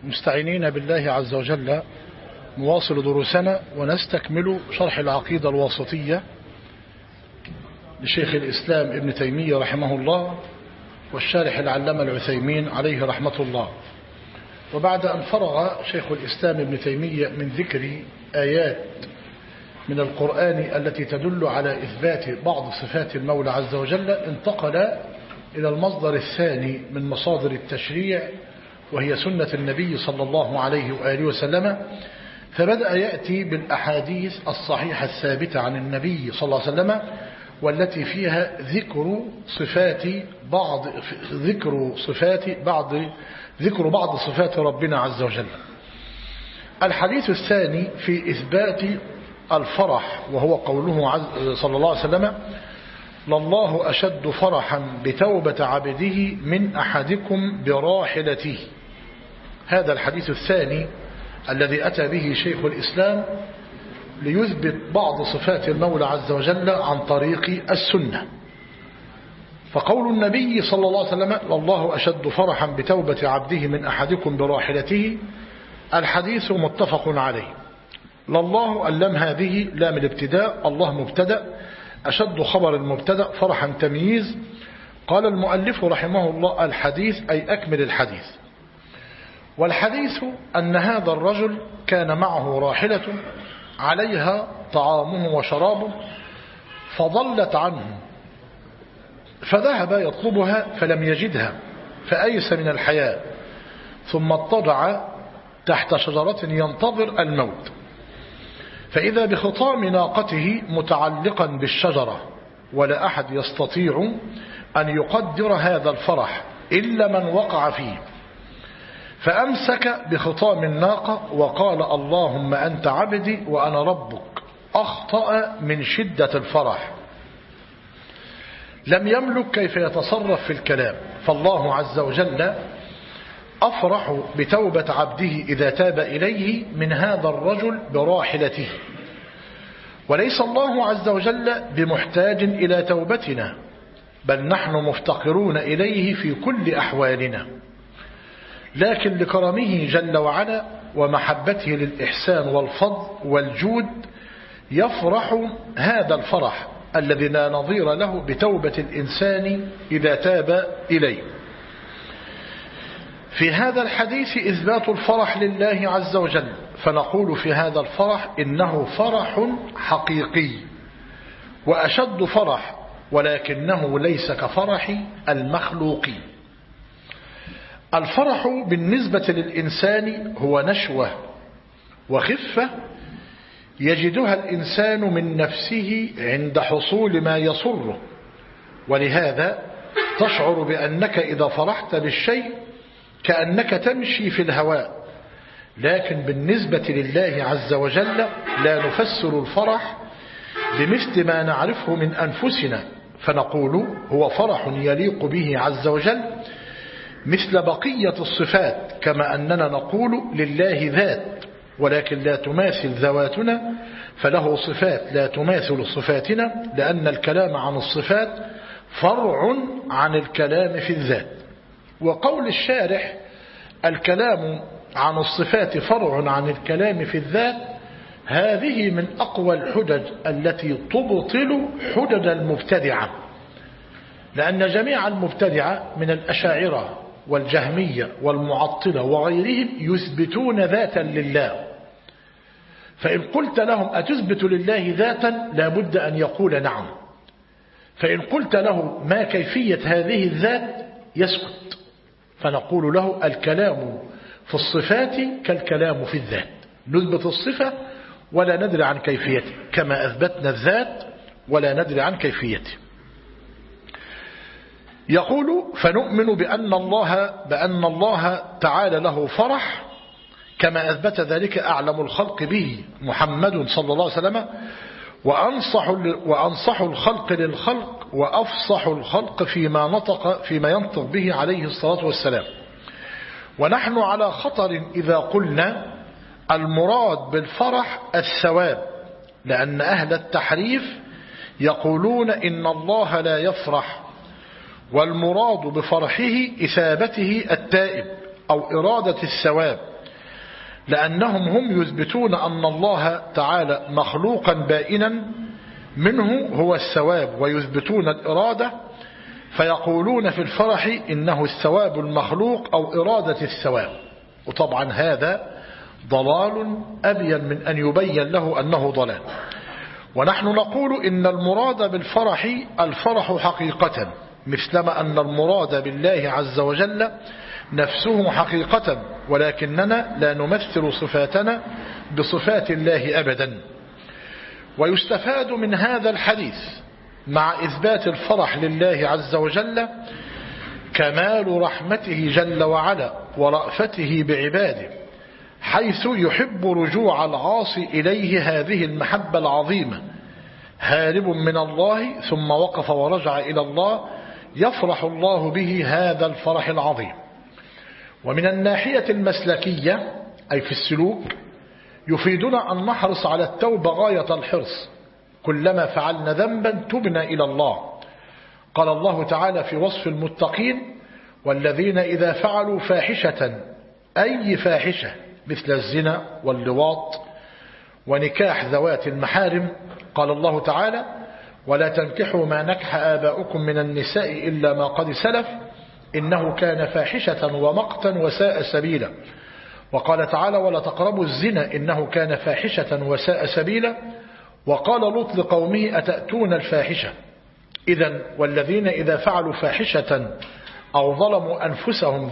مستعينين بالله عز وجل نواصل دروسنا ونستكمل شرح العقيدة الواسطية لشيخ الإسلام ابن تيمية رحمه الله والشارح العلامة العثيمين عليه رحمة الله. وبعد أن فرغ شيخ الإسلام ابن تيمية من ذكر آيات من القرآن التي تدل على إثبات بعض صفات المولى عز وجل، انتقل إلى المصدر الثاني من مصادر التشريع وهي سنة النبي صلى الله عليه وآله وسلم، فبدأ يأتي بالأحاديث الصحيحة الثابتة عن النبي صلى الله عليه وسلم والتي فيها ذكر بعض صفات ربنا عز وجل. الحديث الثاني في إثبات الفرح وهو قوله صلى الله عليه وسلم: لله أشد فرحا بتوبة عبده من أحدكم براحلته. هذا الحديث الثاني الذي أتى به شيخ الإسلام ليثبت بعض صفات المولى عز وجل عن طريق السنة. فقول النبي صلى الله عليه وسلم: لله أشد فرحا بتوبة عبده من أحدكم براحلته، الحديث متفق عليه. لله اللام هذه لام الابتداء، الله مبتدأ، أشد خبر المبتدأ، فرحا تمييز. قال المؤلف رحمه الله: الحديث أي أكمل الحديث. والحديث أن هذا الرجل كان معه راحلة عليها طعامه وشرابه فضلت عنه، فذهب يطلبها فلم يجدها فأيس من الحياة، ثم اضطجع تحت شجرة ينتظر الموت، فإذا بخطام ناقته متعلقا بالشجرة، ولا أحد يستطيع أن يقدر هذا الفرح إلا من وقع فيه، فأمسك بخطام الناقة وقال: اللهم أنت عبدي وأنا ربك. أخطأ من شدة الفرح، لم يملك كيف يتصرف في الكلام، فالله عز وجل أفرح بتوبة عبده إذا تاب إليه من هذا الرجل براحلته. وليس الله عز وجل بمحتاج إلى توبتنا، بل نحن مفتقرون إليه في كل أحوالنا، لكن لكرمه جل وعلا ومحبته للإحسان والفضل والجود يفرح هذا الفرح الذي لا نظير له بتوبة الإنسان إذا تاب إليه. في هذا الحديث إثبات الفرح لله عز وجل، فنقول في هذا الفرح إنه فرح حقيقي وأشد فرح، ولكنه ليس كفرح المخلوقين. الفرح بالنسبة للإنسان هو نشوة وخفة يجدها الإنسان من نفسه عند حصول ما يسره، ولهذا تشعر بأنك إذا فرحت بالشيء كأنك تمشي في الهواء. لكن بالنسبة لله عز وجل لا نفسر الفرح بمثل ما نعرفه من أنفسنا، فنقول هو فرح يليق به عز وجل مثل بقية الصفات، كما أننا نقول لله ذات ولكن لا تماثل ذواتنا، فله صفات لا تماثل صفاتنا، لأن الكلام عن الصفات فرع عن الكلام في الذات. وقول الشارح الكلام عن الصفات فرع عن الكلام في الذات، هذه من أقوى الحجج التي تبطل حجج المبتدعة، لأن جميع المبتدعة من الأشاعرة والجهمية والمعطلة وغيرهم يثبتون ذاتا لله، فإن قلت لهم أتثبت لله ذاتا لابد أن يقول نعم، فإن قلت له ما كيفية هذه الذات يسكت، فنقول له الكلام في الصفات كالكلام في الذات، نثبت الصفة ولا ندري عن كيفيته كما أثبتنا الذات ولا ندري عن كيفيته. يقول: فنؤمن بأن الله تعالى له فرح كما أثبت ذلك أعلم الخلق به محمد صلى الله عليه وسلم، وأنصح الخلق للخلق وأفصح الخلق فيما ينطق به عليه الصلاة والسلام. ونحن على خطر إذا قلنا المراد بالفرح الثواب، لأن أهل التحريف يقولون إن الله لا يفرح، والمراد بفرحه إثابته التائب أو إرادة الثواب، لأنهم هم يثبتون أن الله تعالى مخلوقا بائنا منه هو الثواب، ويثبتون الإرادة، فيقولون في الفرح إنه الثواب المخلوق أو إرادة الثواب. وطبعا هذا ضلال أبين من أن يبين له أنه ضلال. ونحن نقول إن المراد بالفرح الفرح حقيقة، مثلما أن المراد بالله عز وجل نفسه حقيقة، ولكننا لا نمثل صفاتنا بصفات الله أبدا. ويستفاد من هذا الحديث مع إثبات الفرح لله عز وجل كمال رحمته جل وعلا ورأفته بعباده، حيث يحب رجوع العاصي إليه هذه المحبة العظيمة، هارب من الله ثم وقف ورجع إلى الله، يفرح الله به هذا الفرح العظيم. ومن الناحية المسلكية أي في السلوك يفيدنا أن نحرص على التوبة غاية الحرص، كلما فعلنا ذنبا تبنا إلى الله. قال الله تعالى في وصف المتقين: والذين إذا فعلوا فاحشة، أي فاحشة مثل الزنا واللواط ونكاح ذوات المحارم، قال الله تعالى: ولا تنكحوا ما نكح آباؤكم من النساء إلا ما قد سلف إنه كان فاحشة ومقتا وساء سبيلا. وقال تعالى: ولا تقربوا الزنا إنه كان فاحشة وساء سبيلا. وقال لوط لقومه: أتأتون الفاحشة. إذن والذين إذا فعلوا فاحشة أو ظلموا أنفسهم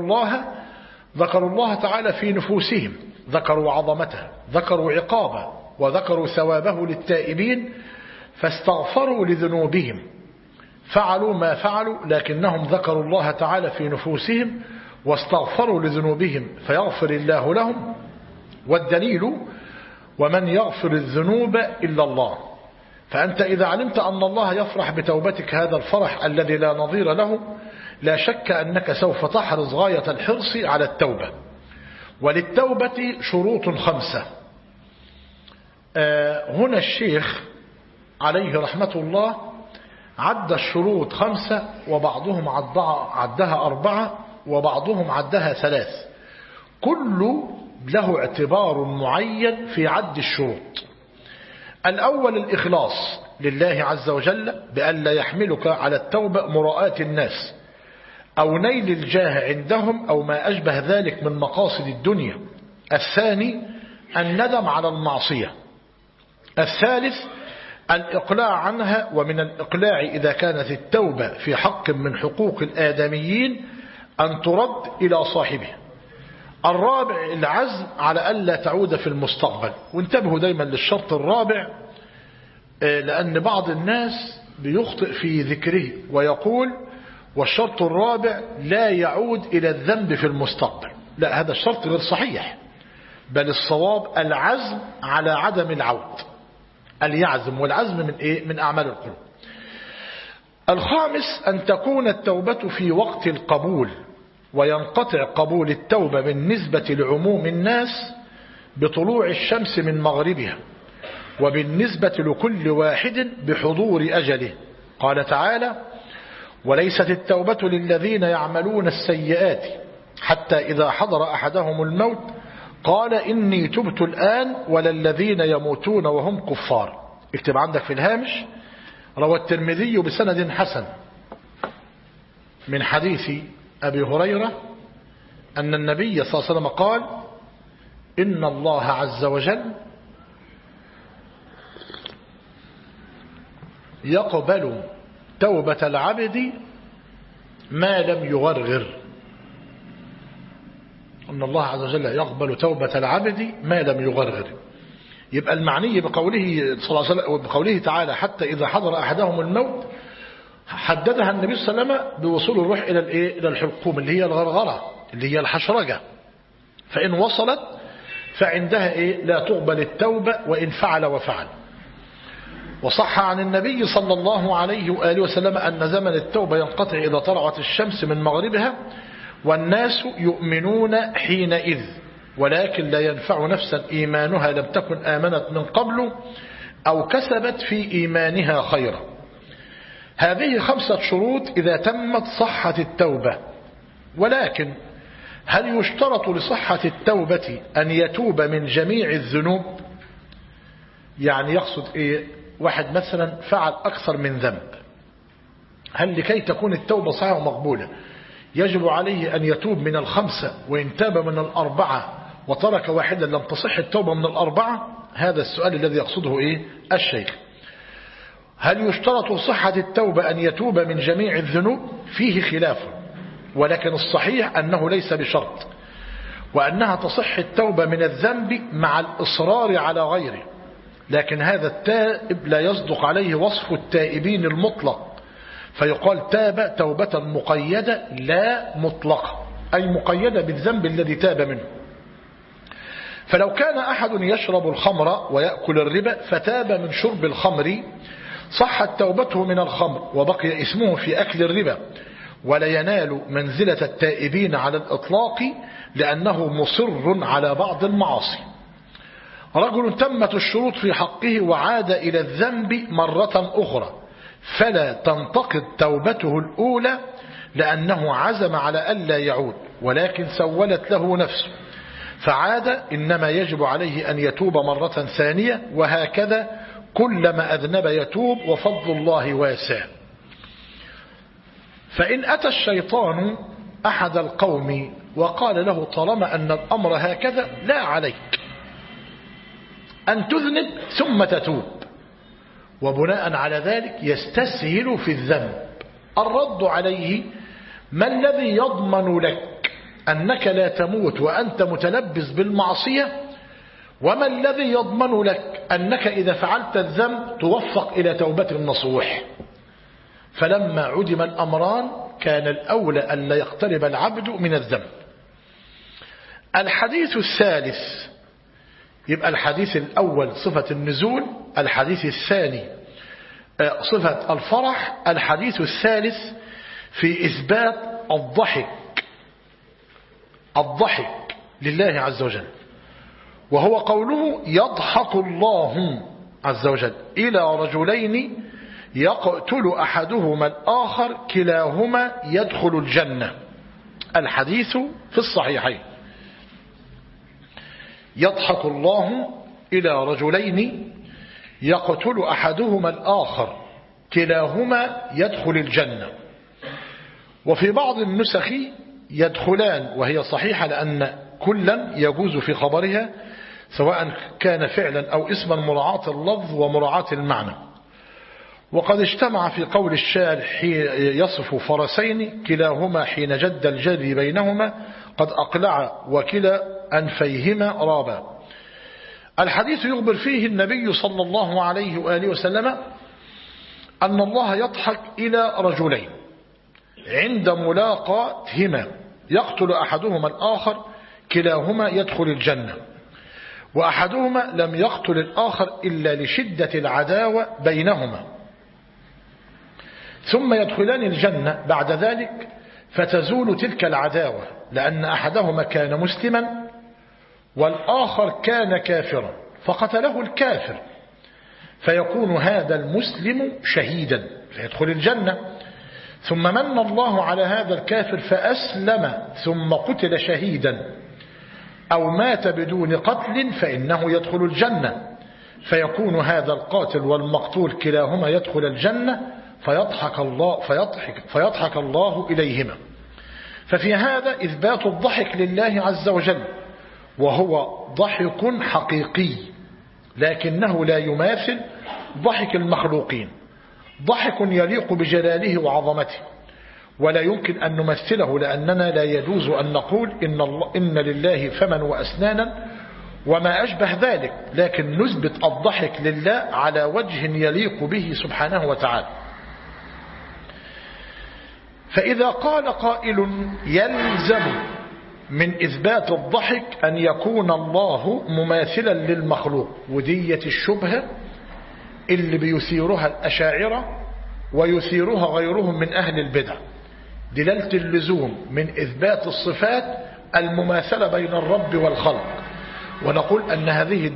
ذكروا الله تعالى في نفوسهم، ذكروا عظمته، ذكروا عقابه، وذكروا ثوابه للتائبين، فاستغفروا لذنوبهم، فعلوا ما فعلوا لكنهم ذكروا الله تعالى في نفوسهم واستغفروا لذنوبهم فيغفر الله لهم. والدليل: ومن يغفر الذنوب إلا الله. فأنت إذا علمت أن الله يفرح بتوبتك هذا الفرح الذي لا نظير له، لا شك أنك سوف تحرص غاية الحرص على التوبة. وللتوبة شروط 5. هنا الشيخ عليه رحمة الله عد الشروط 5، وبعضهم عدها 4، وبعضهم عدها 3. كل له اعتبار معين في عد الشروط. الأول الإخلاص لله عز وجل بأن لا يحملك على التوبة مراءة الناس أو نيل الجاه عندهم أو ما أشبه ذلك من مقاصد الدنيا. الثاني الندم على المعصية. الثالث الإقلاع عنها، ومن الإقلاع إذا كانت التوبة في حق من حقوق الآدميين أن ترد إلى صاحبه. الرابع العزم على ألا تعود في المستقبل. وانتبهوا دايما للشرط الرابع، لأن بعض الناس بيخطئ في ذكره ويقول: والشرط الرابع لا يعود إلى الذنب في المستقبل. لا، هذا الشرط غير صحيح، بل الصواب العزم على عدم العود. اليعزم، والعزم من إيه؟ من أعمال القلوب. الخامس أن تكون التوبة في وقت القبول، وينقطع قبول التوبة بالنسبة لعموم الناس بطلوع الشمس من مغربها، وبالنسبة لكل واحد بحضور أجله. قال تعالى: وليست التوبة للذين يعملون السيئات حتى إذا حضر أحدهم الموت قال إني تبت الآن ولا الذين يموتون وهم كفار. اكتب عندك في الهامش: روى الترمذي بسند حسن من حديث أبي هريرة أن النبي صلى الله عليه وسلم قال: إن الله عز وجل يقبل توبة العبد ما لم يغرغر. أن الله عز وجل يقبل توبة العبد ما لم يغرغر. يبقى المعني بقوله صلى الله عليه وسلم بقوله تعالى: حتى إذا حضر أحدهم الموت، حددها النبي صلى الله عليه وسلم بوصول الروح إلى الحلقوم اللي هي الغرغرة اللي هي الحشرجة، فإن وصلت فعندها لا تقبل التوبة وإن فعل وفعل. وصح عن النبي صلى الله عليه وآله وسلم أن زمن التوبة ينقطع إذا طلعت الشمس من مغربها، والناس يؤمنون حينئذ، ولكن لا ينفع نفسا إيمانها لم تكن آمنت من قبل أو كسبت في إيمانها خيرا. هذه 5 شروط إذا تمت صحة التوبة. ولكن هل يشترط لصحة التوبة أن يتوب من جميع الذنوب؟ يعني يقصد إيه؟ واحد مثلا فعل أكثر من ذنب، هل لكي تكون التوبة صحيحة ومقبولة يجب عليه أن يتوب من الخمسة، وإن تاب من الأربعة وترك واحدا لم تصح التوبة من الأربعة؟ هذا السؤال الذي يقصده إيه الشيخ. هل يشترط صحة التوبة أن يتوب من جميع الذنوب؟ فيه خلاف، ولكن الصحيح أنه ليس بشرط، وأنها تصح التوبة من الذنب مع الإصرار على غيره، لكن هذا التائب لا يصدق عليه وصف التائبين المطلق، فيقال تاب توبة مقيدة لا مطلقة، أي مقيدة بالذنب الذي تاب منه. فلو كان أحد يشرب الخمر ويأكل الربا فتاب من شرب الخمر صحت توبته من الخمر وبقي اسمه في أكل الربا، ولا ينال منزلة التائبين على الإطلاق لأنه مصر على بعض المعاصي. رجل تمت الشروط في حقه وعاد إلى الذنب مرة أخرى فلا تنتقض توبته الأولى لأنه عزم على ألا يعود، ولكن سولت له نفسه فعاد، إنما يجب عليه أن يتوب مرة ثانية، وهكذا كلما أذنب يتوب وفضل الله واسع. فإن أتى الشيطان أحد القوم وقال له طالما أن الأمر هكذا لا عليك أن تذنب ثم تتوب، وبناء على ذلك يستسهل في الذنب، الرد عليه: ما الذي يضمن لك أنك لا تموت وأنت متلبس بالمعصية؟ وما الذي يضمن لك أنك إذا فعلت الذنب توفق إلى توبة النصوح؟ فلما عدم الأمران كان الأولى أن لا يقترب العبد من الذنب. الحديث الثالث، يبقى الحديث الأول صفة النزول، الحديث الثاني صفة الفرح، الحديث الثالث في إثبات الضحك لله عز وجل، وهو قوله: يضحك الله عز وجل إلى رجلين يقتل أحدهما الآخر كلاهما يدخل الجنة. الحديث في الصحيحين: يضحك الله إلى رجلين يقتل أحدهما الآخر كلاهما يدخل الجنة. وفي بعض النسخ يدخلان، وهي صحيحة لأن كلا يجوز في خبرها سواء كان فعلا أو اسما مراعاة اللفظ ومراعاة المعنى. وقد اجتمع في قول الشاعر يصف فرسين كلاهما حين جد الجري بينهما قد أقلع وكلا أنفيهما رابا. الحديث يخبر فيه النبي صلى الله عليه وآله وسلم أن الله يضحك إلى رجلين عند ملاقاتهما يقتل أحدهما الآخر كلاهما يدخل الجنة، وأحدهما لم يقتل الآخر إلا لشدة العداوة بينهما، ثم يدخلان الجنة بعد ذلك فتزول تلك العداوة، لأن أحدهما كان مسلما والآخر كان كافرا فقتله الكافر، فيكون هذا المسلم شهيدا فيدخل الجنة. ثم من الله على هذا الكافر فأسلم ثم قتل شهيدا أو مات بدون قتل فإنه يدخل الجنة، فيكون هذا القاتل والمقتول كلاهما يدخل الجنة فيضحك الله إليهما. ففي هذا إثبات الضحك لله عز وجل، وهو ضحك حقيقي لكنه لا يماثل ضحك المخلوقين، ضحك يليق بجلاله وعظمته ولا يمكن أن نمثله، لأننا لا يجوز أن نقول إن لله فما وأسنانا وما أشبه ذلك، لكن نثبت الضحك لله على وجه يليق به سبحانه وتعالى. فإذا قال قائل يلزم من إثبات الضحك أن يكون الله مماثلا للمخلوق، ودية الشبهة اللي بيثيرها الأشاعرة ويثيرها غيرهم من أهل البدع، دلالة اللزوم من إثبات الصفات المماثلة بين الرب والخلق، ونقول أن هذه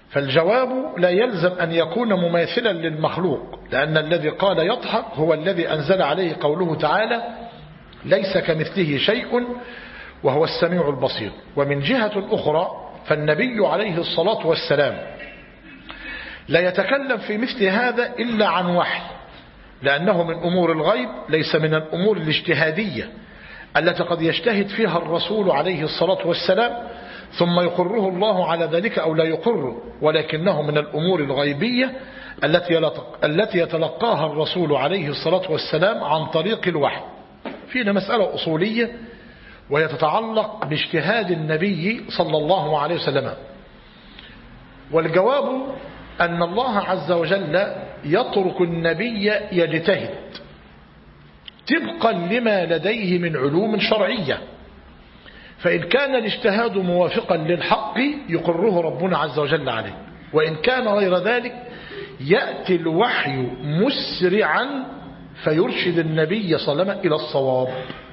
فالجواب لا يلزم أن يكون مماثلا للمخلوق، لأن الذي قال يضحك هو الذي أنزل عليه قوله تعالى ليس كمثله شيء وهو السميع البصير. ومن جهة أخرى فالنبي عليه الصلاة والسلام لا يتكلم في مثل هذا إلا عن وحي، لأنه من أمور الغيب، ليس من الأمور الاجتهادية التي قد يجتهد فيها الرسول عليه الصلاة والسلام ثم يقره الله على ذلك أو لا يقره، ولكنه من الأمور الغيبية التي يتلقاها الرسول عليه الصلاة والسلام عن طريق الوحي. فينا مسألة أصولية وهي تتعلق باجتهاد النبي صلى الله عليه وسلم، والجواب أن الله عز وجل يترك النبي يجتهد طبقا لما لديه من علوم شرعية، فإن كان الاجتهاد موافقا للحق يقره ربنا عز وجل عليه، وإن كان غير ذلك يأتي الوحي مسرعا فيرشد النبي صلى الله عليه وسلم إلى الصواب.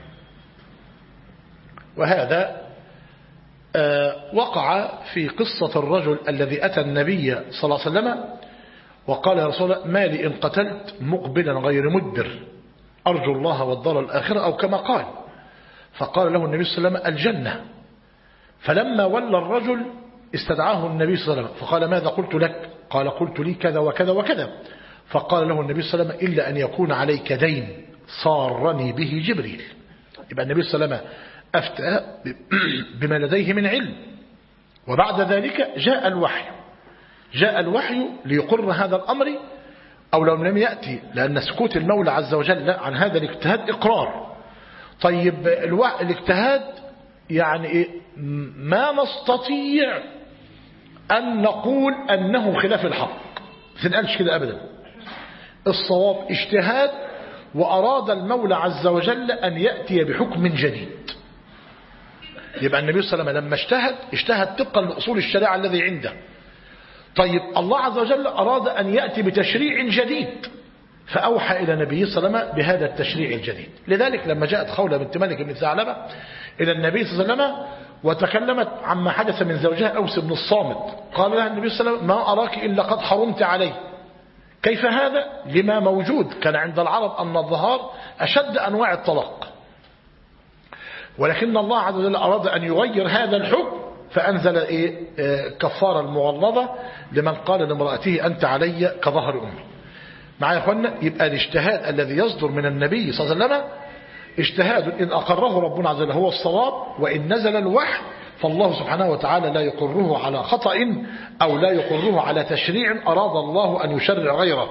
وهذا وقع في قصة الرجل الذي أتى النبي صلى الله عليه وسلم وقال يا رسول الله ما لي إن قتلت مقبلا غير مدبر أرجو الله والدار الآخرة، أو كما قال. فقال له النبي صلى الله عليه وسلم الجنة. فلما ولى الرجل استدعاه النبي صلى الله عليه وسلم فقال ماذا قلت لك؟ قال قلت لي كذا وكذا وكذا. فقال له النبي صلى الله عليه وسلم إلا أن يكون عليك دين صارني به جبريل. يبقى النبي صلى الله عليه وسلم أفتى بما لديه من علم، وبعد ذلك جاء الوحي ليقر هذا الأمر، أو لو لم يأتي، لأن سكوت المولى عز وجل عن هذا الاجتهاد إقرار. طيب الاجتهاد يعني إيه؟ ما نستطيع أن نقول أنه خلاف الحق، ما نقالش كده أبدا. الصواب اجتهاد، وأراد المولى عز وجل أن يأتي بحكم جديد. يبقى النبي صلى الله عليه وسلم لما اجتهد طبقا لأصول الشريعة الذي عنده. طيب الله عز وجل أراد أن يأتي بتشريع جديد، فأوحى إلى نبيه صلى الله عليه وسلم بهذا التشريع الجديد. لذلك لما جاءت خولة بنت مالك بن ثعلبة إلى النبي صلى الله عليه وسلم وتكلمت عما حدث من زوجها أوس بن الصامت، قال لها النبي صلى الله عليه وسلم ما أراك إلا قد حرمت عليه. كيف هذا؟ لما موجود كان عند العرب أن الظهار أشد أنواع الطلاق، ولكن الله عز وجل أراد أن يغير هذا الحكم فأنزل كفارة المغلظة لمن قال لامرأته أنت علي كظهر أمي. معايا يا أخوانا؟ يبقى الاجتهاد الذي يصدر من النبي صلى الله عليه وسلم اجتهاد إن أقره ربنا عز وجل هو الصواب، وإن نزل الوحي فالله سبحانه وتعالى لا يقره على خطأ أو لا يقره على تشريع أراد الله أن يشرع غيره.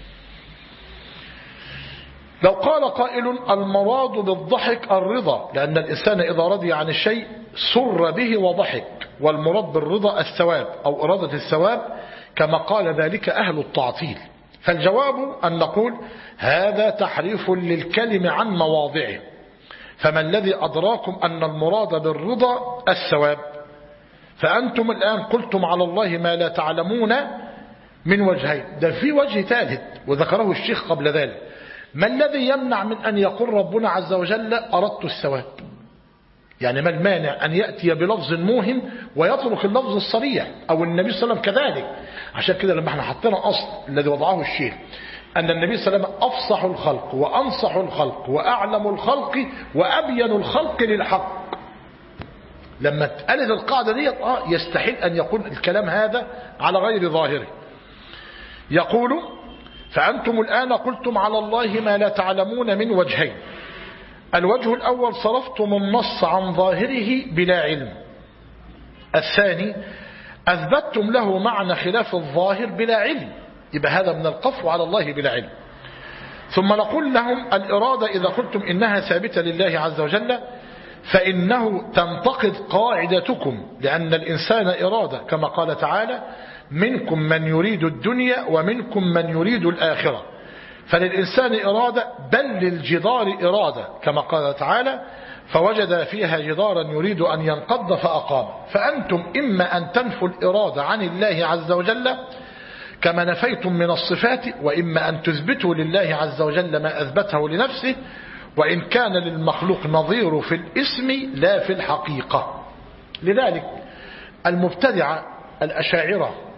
لو قال قائل المراد بالضحك الرضا، لأن الإنسان إذا رضي عن الشيء سر به وضحك، والمراد بالرضا الثواب أو إرادة الثواب كما قال ذلك أهل التعطيل. فالجواب أن نقول هذا تحريف للكلم عن مواضعه. فما الذي أدراكم أن المراد بالرضا الثواب؟ فأنتم الآن قلتم على الله ما لا تعلمون من وجهين. ده في وجه ثالث وذكره الشيخ قبل ذلك. ما الذي يمنع من أن يقول ربنا عز وجل أردت الثواب؟ يعني ما المانع أن يأتي بلفظ موهم ويترك اللفظ الصريح، أو النبي صلى الله عليه وسلم كذلك. عشان كده لما احنا حطينا أصل الذي وضعه الشيخ أن النبي صلى الله عليه وسلم أفصح الخلق وأنصح الخلق وأعلم الخلق وأبين الخلق للحق. لما اتقالت القاعدة دي يستحيل أن يكون الكلام هذا على غير ظاهره. يقول فأنتم الآن قلتم على الله ما لا تعلمون من وجهين. الوجه الأول صرفتم النص عن ظاهره بلا علم. الثاني أثبتتم له معنى خلاف الظاهر بلا علم. يبقى هذا من القفو على الله بلا علم. ثم نقول لهم الإرادة إذا قلتم إنها ثابتة لله عز وجل فإنه تنتقد قاعدتكم، لأن الإنسان إرادة كما قال تعالى منكم من يريد الدنيا ومنكم من يريد الآخرة. فللإنسان إرادة، بل للجدار إرادة كما قال تعالى فوجد فيها جدارا يريد أن ينقض فأقام. فأنتم إما أن تنفوا الإرادة عن الله عز وجل كما نفيتم من الصفات، وإما أن تثبتوا لله عز وجل ما أثبته لنفسه، وإن كان للمخلوق نظير في الاسم لا في الحقيقة. لذلك المبتدعة الأشاعرة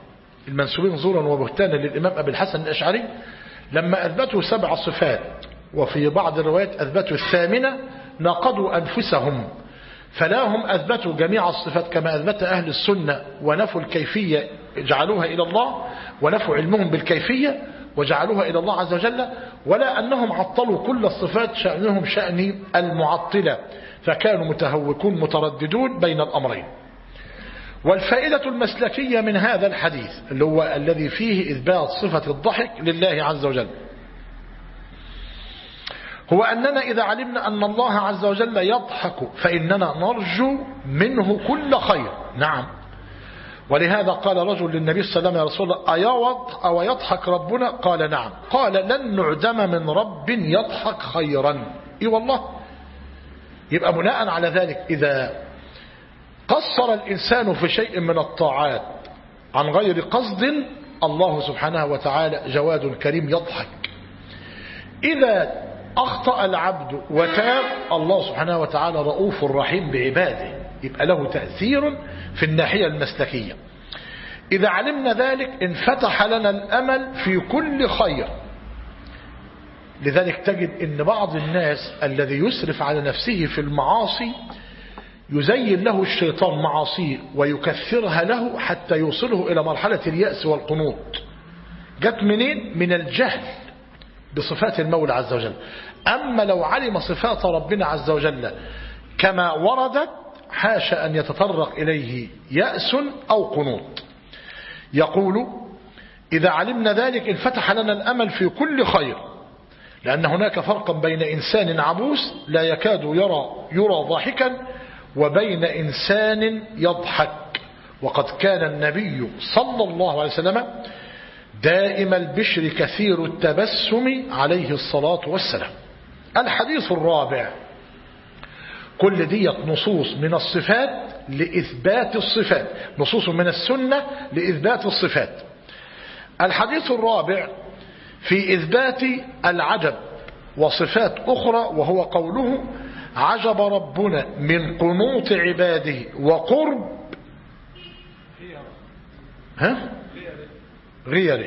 المنسوبين زورا وبهتانا للإمام أبي الحسن الأشعري لما أثبتوا 7 صفات، وفي بعض الروايات أثبتوا 8 ناقضوا أنفسهم، فلا هم أثبتوا جميع الصفات كما أثبت أهل السنة ونفوا الكيفية جعلوها إلى الله، ونفوا علمهم بالكيفية وجعلوها إلى الله عز وجل، ولا أنهم عطلوا كل الصفات شأنهم شأن المعطلة، فكانوا متهوكون مترددون بين الأمرين. والفائدة المسلكية من هذا الحديث اللي هو الذي فيه إثبات صفة الضحك لله عز وجل هو أننا إذا علمنا أن الله عز وجل يضحك فإننا نرجو منه كل خير. نعم، ولهذا قال رجل للنبي صلى الله عليه وسلم: يا رسول الله أو يضحك ربنا؟ قال: نعم. قال: لن نعدم من رب يضحك خيرا. إي والله. يبقى بناء على ذلك إذا قصر الإنسان في شيء من الطاعات عن غير قصد، الله سبحانه وتعالى جواد كريم يضحك. إذا أخطأ العبد وتاب، الله سبحانه وتعالى رؤوف رحيم بعباده، يبقى له تأثير في الناحية المسلكية. إذا علمنا ذلك انفتح لنا الأمل في كل خير. لذلك تجد أن بعض الناس الذي يسرف على نفسه في المعاصي يزين له الشيطان معاصيه ويكثرها له حتى يوصله إلى مرحلة اليأس والقنوط. جت منين؟ من الجهل بصفات المولى عز وجل. أما لو علم صفات ربنا عز وجل كما وردت، حاشا أن يتطرق إليه يأس أو قنوط. يقول: إذا علمنا ذلك انفتح لنا الأمل في كل خير، لأن هناك فرقا بين إنسان عبوس لا يكاد يرى ضاحكا وبين إنسان يضحك. وقد كان النبي صلى الله عليه وسلم دائم البشر كثير التبسم عليه الصلاة والسلام. الحديث الرابع، كل ديت نصوص من الصفات لإثبات الصفات، نصوص من السنة لإثبات الصفات. الحديث الرابع في إثبات العجب وصفات أخرى، وهو قوله: عجب ربنا من قنوط عباده وقرب غيره.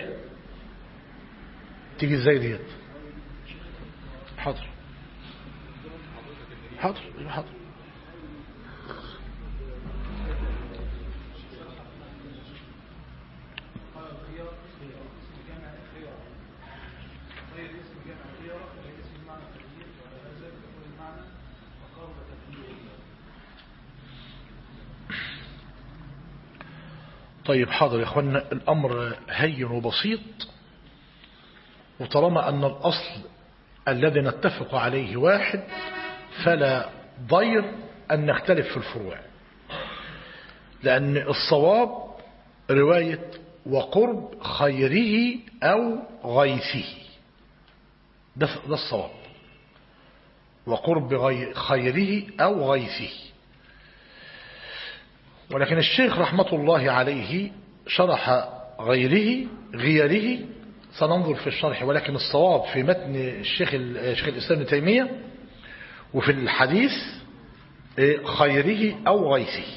تيجي ازاي ديت؟ حاضر. طيب حاضر يا اخوانا، الامر هين وبسيط، وطالما ان الاصل الذي نتفق عليه واحد فلا ضير ان نختلف في الفروع، لان الصواب رواية وقرب خيره او غيثه، ده الصواب، وقرب خيره او غيثه. ولكن الشيخ رحمة الله عليه شرح غيره، سننظر في الشرح، ولكن الصواب في متن الشيخ الإسلام ابن تيمية وفي الحديث خيره أو غيثه.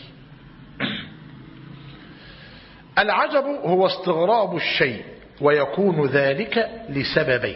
العجب هو استغراب الشيء، ويكون ذلك لسببين.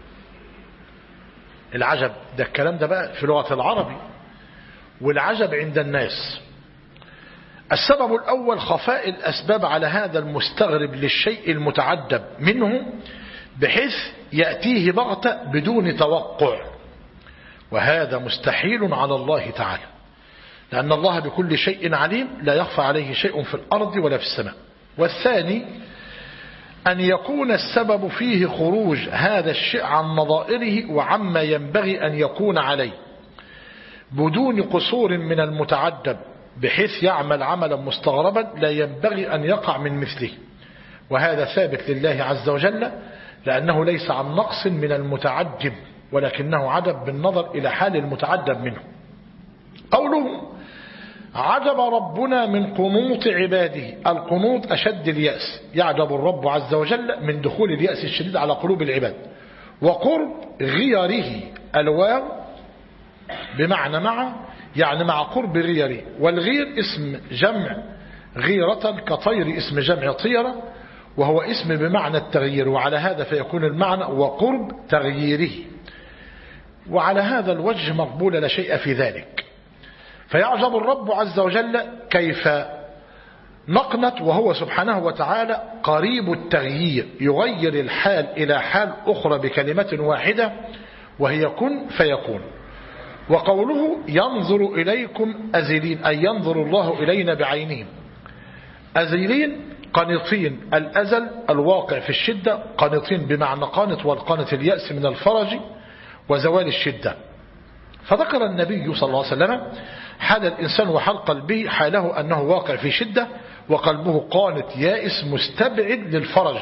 العجب ده الكلام ده بقى في لغة العربي، والعجب عند الناس. السبب الأول خفاء الأسباب على هذا المستغرب للشيء المتعجب منه، بحيث يأتيه بغتة بدون توقع، وهذا مستحيل على الله تعالى، لأن الله بكل شيء عليم، لا يخفى عليه شيء في الأرض ولا في السماء. والثاني أن يكون السبب فيه خروج هذا الشيء عن نظائره وعما ينبغي أن يكون عليه بدون قصور من المتعجب، بحيث يعمل عملا مستغربا لا ينبغي أن يقع من مثله. وهذا ثابت لله عز وجل، لأنه ليس عن نقص من المتعجب، ولكنه عجب بالنظر إلى حال المتعجب منه. قوله عجب ربنا من قنوط عباده، القنوط أشد اليأس، يعجب الرب عز وجل من دخول اليأس الشديد على قلوب العباد. وقرب غيره، الواو بمعنى مع، يعني مع قرب غيره، والغير اسم جمع غيرة كطير اسم جمع طيرة، وهو اسم بمعنى التغيير، وعلى هذا فيكون المعنى وقرب تغييره، وعلى هذا الوجه مقبول لا شيء في ذلك. فيعجب الرب عز وجل كيف نقنط وهو سبحانه وتعالى قريب التغيير، يغير الحال إلى حال أخرى بكلمة واحدة وهي كن فيكون. وقوله ينظر إليكم أزلين، أي ينظر الله إلينا بعينهم. أزلين قانطين، الأزل الواقع في الشدة، قانطين بمعنى قانط، والقانط اليأس من الفرج وزوال الشدة. فذكر النبي صلى الله عليه وسلم حال الإنسان وحال قلبه، حاله أنه واقع في شدة وقلبه قانط يائس مستبعد للفرج،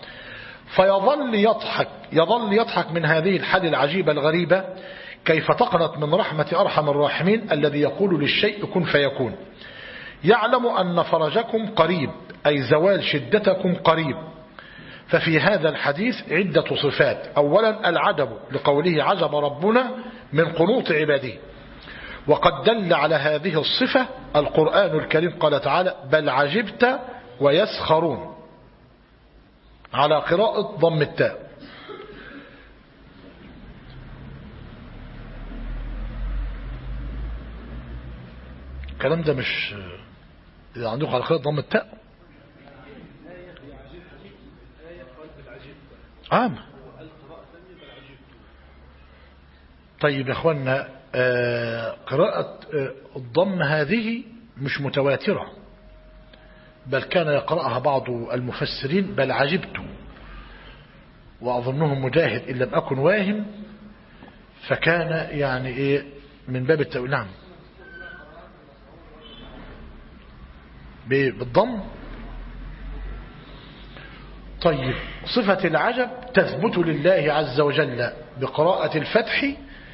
يظل يضحك من هذه الحال العجيبة الغريبة. كيف تقنط من رحمة أرحم الراحمين الذي يقول للشيء كن فيكون. يعلم أن فرجكم قريب، أي زوال شدتكم قريب. ففي هذا الحديث عدة صفات. أولا العجب لقوله عجب ربنا من قنوط عباده، وقد دل على هذه الصفة القرآن الكريم، قال تعالى بل عجبت ويسخرون، على قراءة ضم التاء. الكلام ده مش عندكم على قراءة ضم التاء؟ طيب يا اخوانا، قراءة الضم هذه مش متواترة، بل كان يقرأها بعض المفسرين بل عجبت، وأظنهم مجاهد إن لم أكن واهم، فكان يعني إيه من باب التأويل. نعم بالضم. طيب صفة العجب تثبت لله عز وجل بقراءة الفتح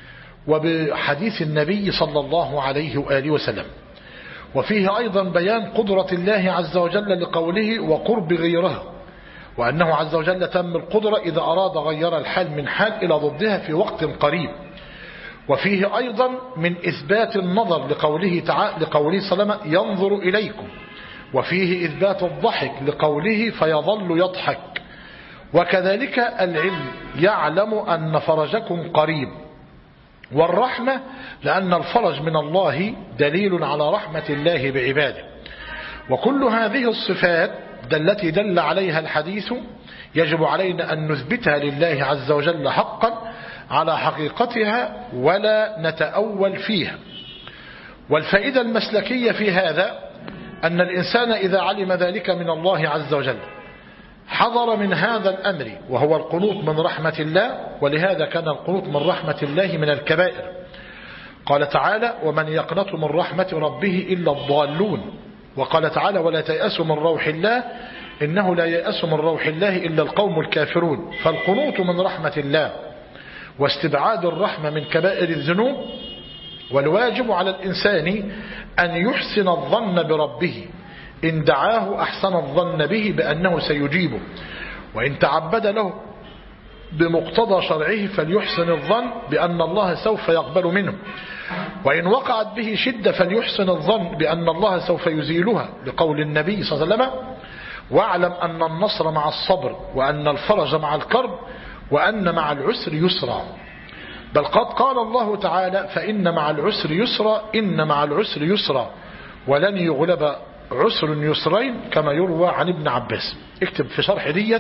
وبحديث النبي صلى الله عليه وآله وسلم. وفيه أيضا بيان قدرة الله عز وجل لقوله وقرب غيره، وأنه عز وجل تم القدرة إذا أراد غير الحال من حال إلى ضدها في وقت قريب. وفيه أيضا من إثبات النظر لقوله تعالى لقوله صلى الله عليه وسلم ينظر إليكم، وفيه إثبات الضحك لقوله فيظل يضحك. وكذلك العلم يعلم أن فرجكم قريب، والرحمة لأن الفرج من الله دليل على رحمة الله بعباده. وكل هذه الصفات التي دل عليها الحديث يجب علينا أن نثبتها لله عز وجل حقا على حقيقتها ولا نتأول فيها. والفائدة المسلكية في هذا أن الإنسان إذا علم ذلك من الله عز وجل حذر من هذا الأمر، وهو القنوط من رحمة الله. ولهذا كان القنوط من رحمة الله من الكبائر. قال تعالى ومن يقنط من رحمة ربه إلا الضالون. وقال تعالى ولا تيأسوا من روح الله إنه لا ييأس من روح الله إلا القوم الكافرون. فالقنوط من رحمة الله واستبعاد الرحمة من كبائر الذنوب. والواجب على الإنسان أن يحسن الظن بربه، إن دعاه أحسن الظن به بأنه سيجيبه، وإن تعبد له بمقتضى شرعه فليحسن الظن بأن الله سوف يقبل منه، وإن وقعت به شدة فليحسن الظن بأن الله سوف يزيلها، لقول النبي صلى الله عليه وسلم واعلم أن النصر مع الصبر وأن الفرج مع الكرب وأن مع العسر يسرا. بل قد قال الله تعالى فإن مع العسر يسرا، إن مع العسر يسرا ولن يغلب عسر يسرين كما يروى عن ابن عباس. اكتب في شرح ديت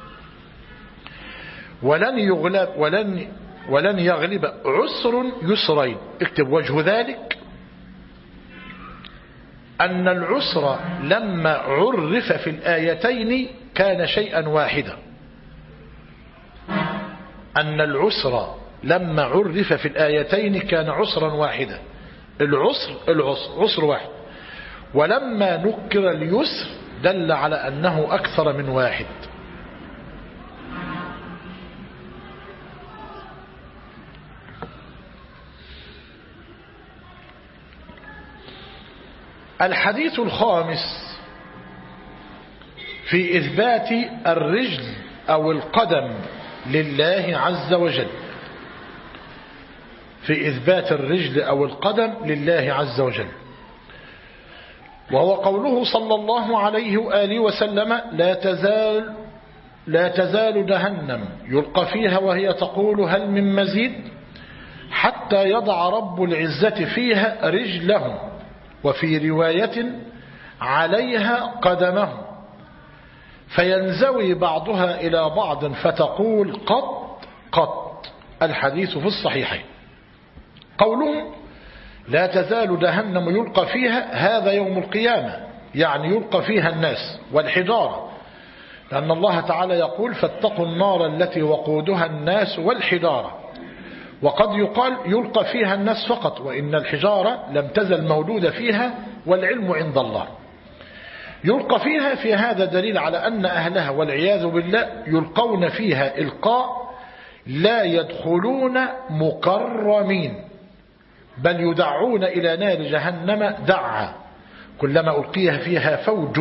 ولن يغلب عسر يسرين. اكتب وجه ذلك أن العسر لما عرف في الآيتين كان شيئا واحدا. أن العسر لما عرف في الآيتين كان عسرا واحدا. عسر واحد. ولما نكر اليسر دل على أنه أكثر من واحد. الحديث الخامس في إثبات الرجل أو القدم لله عز وجل. في إثبات الرجل أو القدم لله عز وجل. وهو قوله صلى الله عليه وآله وسلم لا تزال جهنم يلقى فيها وهي تقول هل من مزيد حتى يضع رب العزة فيها رجله، وفي رواية عليها قدمه، فينزوي بعضها إلى بعض فتقول قط. الحديث في الصحيحين. قوله لا تزال جهنم يلقى فيها، هذا يوم القيامة، يعني يلقى فيها الناس والحجارة، لأن الله تعالى يقول فاتقوا النار التي وقودها الناس والحجارة. وقد يقال يلقى فيها الناس فقط، وإن الحجارة لم تزل موجودة فيها والعلم عند الله. يلقى فيها، في هذا دليل على أن أهلها والعياذ بالله يلقون فيها إلقاء لا يدخلون مكرمين، بل يدعون إلى نار جهنم دعا. كلما ألقيها فيها فوج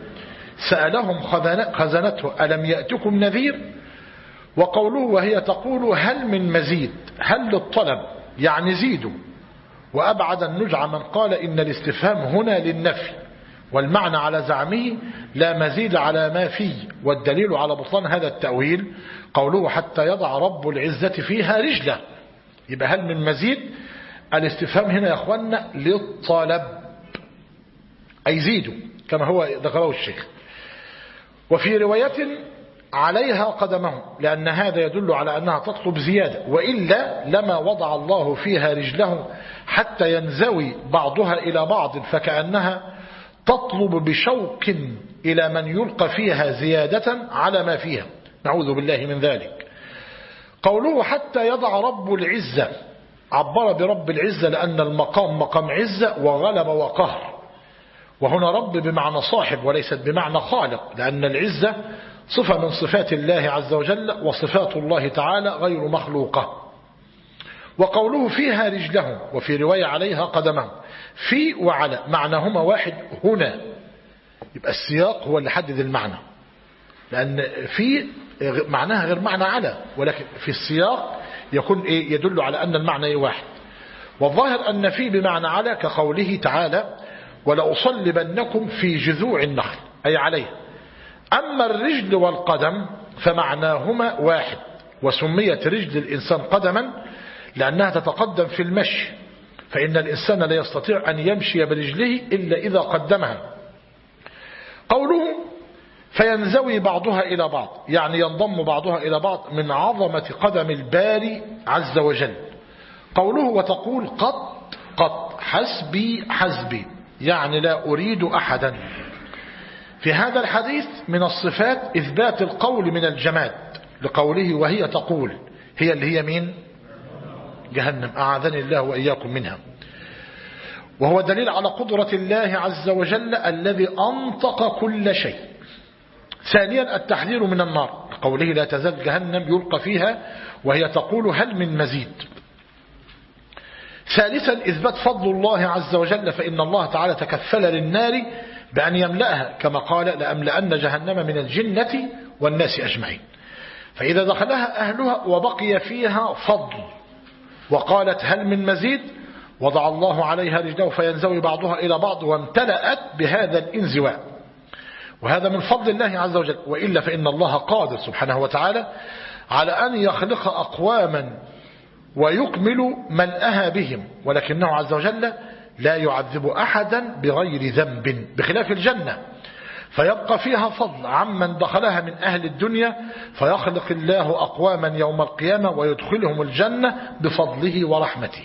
سألهم خزنته ألم يأتكم نذير. وقوله وهي تقول هل من مزيد، هل للطلب يعني زيدوا. وأبعد النجع من قال إن الاستفهام هنا للنفي، والمعنى على زعمه لا مزيد على ما فيه. والدليل على بطلان هذا التأويل قوله حتى يضع رب العزة فيها رجله. يبقى هل من مزيد، الاستفهام هنا يا أخوانا للطلب، أي زيدوا كما هو ذكره الشيخ. وفي رواية عليها قدمه، لأن هذا يدل على أنها تطلب زيادة، وإلا لما وضع الله فيها رجله حتى ينزوي بعضها إلى بعض، فكأنها تطلب بشوق إلى من يلقى فيها زيادة على ما فيها، نعوذ بالله من ذلك. قوله حتى يضع رب العزة، عبر برب العزة لأن المقام مقام عزة وغلب وقهر، وهنا رب بمعنى صاحب وليست بمعنى خالق، لأن العزة صفة من صفات الله عز وجل، وصفات الله تعالى غير مخلوقة. وقوله فيها رجله، وفي رواية عليها قدمه، في وعلى معناهما واحد هنا، يبقى السياق هو اللي حدد المعنى، لأن في معناها غير معنى على، ولكن في السياق يكون يدل على أن المعنى واحد. والظاهر أن في بمعنى على، كقوله تعالى ولأصلبنكم في جذوع النخل، أي عليه. أما الرجل والقدم فمعناهما واحد، وسميت رجل الإنسان قدما لأنها تتقدم في المشي، فإن الإنسان لا يستطيع أن يمشي برجله إلا إذا قدمها. قوله فينزوي بعضها إلى بعض، يعني ينضم بعضها إلى بعض من عظمة قدم الباري عز وجل. قوله وتقول قط حسبي، يعني لا أريد أحدا. في هذا الحديث من الصفات إثبات القول من الجماد، لقوله وهي تقول، هي اللي هي مين؟ جهنم، أعاذني الله وإياكم منها. وهو دليل على قدرة الله عز وجل الذي أنطق كل شيء. ثانيا التحذير من النار، قوله لا تزال جهنم يلقى فيها وهي تقول هل من مزيد. ثالثا إثبات فضل الله عز وجل، فإن الله تعالى تكفل للنار بأن يملأها، كما قال لأملأن جهنم من الجنة والناس أجمعين. فإذا دخلها أهلها وبقي فيها فضل، وقالت هل من مزيد، وضع الله عليها رجله فينزوي بعضها إلى بعض، وامتلأت بهذا الانزواء، وهذا من فضل الله عز وجل. وإلا فإن الله قادر سبحانه وتعالى على أن يخلق أقواما ويكمل ملأها بهم، ولكنه عز وجل لا يعذب أحدا بغير ذنب، بخلاف الجنة فيبقى فيها فضل عمن دخلها من أهل الدنيا، فيخلق الله أقواما يوم القيامة ويدخلهم الجنة بفضله ورحمته.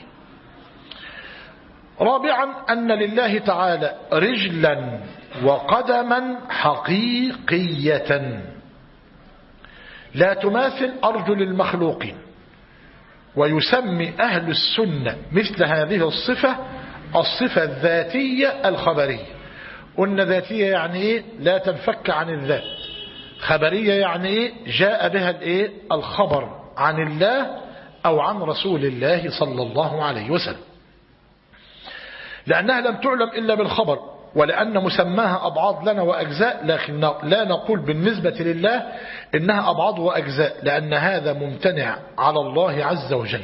رابعا أن لله تعالى رجلا وقدما حقيقية لا تماثل أرجل المخلوقين، ويسمي أهل السنة مثل هذه الصفة الصفة الذاتية الخبرية. قلنا ذاتية يعني إيه؟ لا تنفك عن الذات. خبرية يعني إيه؟ جاء بها الإيه؟ الخبر عن الله أو عن رسول الله صلى الله عليه وسلم، لأنها لم تعلم إلا بالخبر، ولأن مسماها أبعاض لنا وأجزاء، لكن لا نقول بالنسبة لله إنها أبعاض وأجزاء، لأن هذا ممتنع على الله عز وجل.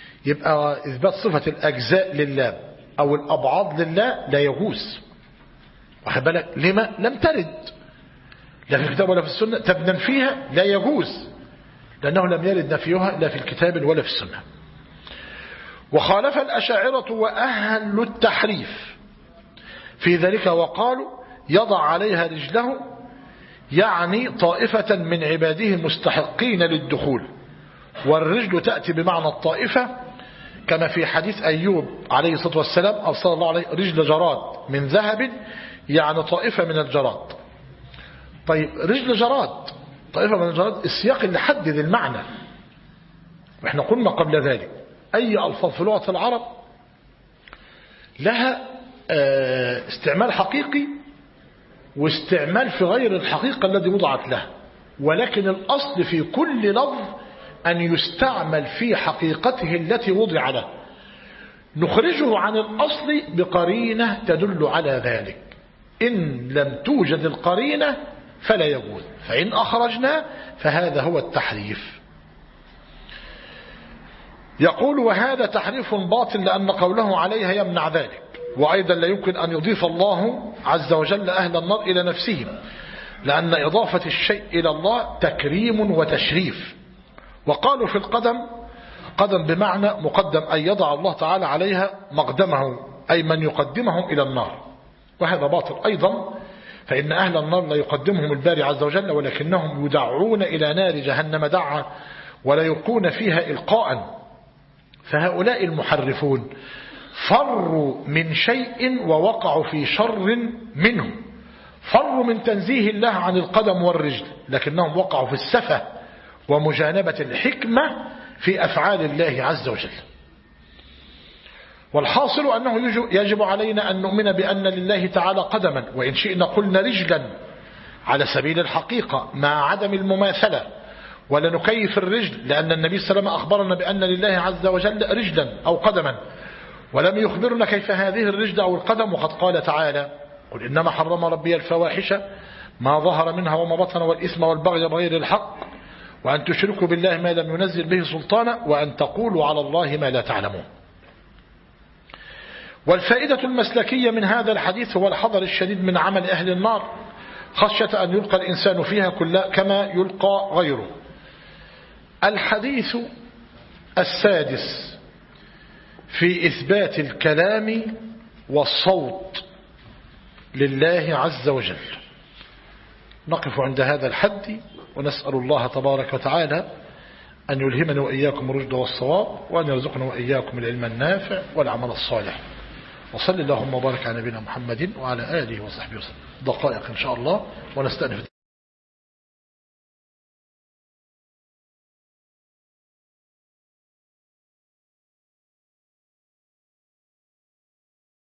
يبقى إثبات صفة الأجزاء لله أو الأبعاض لله لا يجوز. واخد بالك؟ لما لم ترد لا في الكتاب ولا في السنة. طب ننفيها لا يجوز، لأنه لم يرد نفيها لا في الكتاب ولا في السنة. وخالف الأشاعرة وأهل التحريف في ذلك وقالوا يضع عليها رجله، يعني طائفة من عباده المستحقين للدخول، والرجل تأتي بمعنى الطائفة كما في حديث أيوب عليه الصلاة والسلام أرسل الله عليه رجل جراد من ذهب، يعني طائفة من الجراد. طيب رجل جراد طائفة من الجراد، السياق اللي حدد المعنى. واحنا قلنا قبل ذلك أي ألفاظ في لغة العرب لها استعمال حقيقي واستعمال في غير الحقيقة الذي وضعت له، ولكن الأصل في كل لفظ أن يستعمل في حقيقته التي وضع له، نخرجه عن الأصل بقرينة تدل على ذلك. إن لم توجد القرينة فلا يجوز، فإن أخرجنا فهذا هو التحريف. يقول وهذا تحريف باطل لأن قوله عليها يمنع ذلك. وأيضا لا يمكن أن يضيف الله عز وجل أهل النار إلى نفسهم، لأن إضافة الشيء إلى الله تكريم وتشريف. وقالوا في القدم قدم بمعنى مقدم، أي يضع الله تعالى عليها مقدمه، أي من يقدمهم إلى النار، وهذا باطل أيضا، فإن أهل النار لا يقدمهم الباري عز وجل، ولكنهم يدعون إلى نار جهنم دعا ولا يلقون فيها إلقاء. فهؤلاء المحرفون فروا من شيء ووقعوا في شر منه، فروا من تنزيه الله عن القدم والرجل، لكنهم وقعوا في السفة ومجانبة الحكمة في أفعال الله عز وجل. والحاصل أنه يجب علينا أن نؤمن بأن لله تعالى قدما، وإن شئنا قلنا رجلا على سبيل الحقيقة مع عدم المماثلة، ولا نكيف الرجل، لأن النبي صلى الله عليه وسلم أخبرنا بأن لله عز وجل رجلا أو قدما، ولم يخبرنا كيف هذه الرجل أو القدم. وقد قال تعالى قل إنما حرم ربي الفواحش ما ظهر منها وما بطن والإثم والبغي بغير الحق وأن تشركوا بالله ما لم ينزل به سلطانا وأن تقولوا على الله ما لا تعلمون. والفائدة المسلكية من هذا الحديث هو الحذر الشديد من عمل أهل النار، خشية أن يلقى الإنسان فيها كما يلقى غيره. الحديث السادس في إثبات الكلام والصوت لله عز وجل. نقف عند هذا الحد، ونسأل الله تبارك وتعالى أن يلهمنا وإياكم الرشد والصواب، وأن يرزقنا وإياكم العلم النافع والعمل الصالح. وصل اللهم وبارك على نبينا محمد وعلى آله وصحبه وسلم. دقائق إن شاء الله ونستأنف.